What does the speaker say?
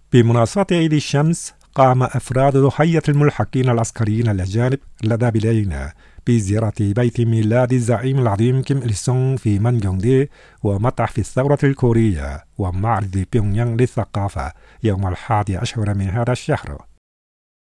بمناسبة عيد الشمس، قام أفراد هيئة الملحقين العسكريين الأجانب لدى بلادنا بزيارة بيت ميلاد الزعيم العظيم كيم إل سونغ في منجونغدي ومتحف الثورة الكورية ومعرض بيونغيانغ للثقافة يوم 11 من هذا الشهر.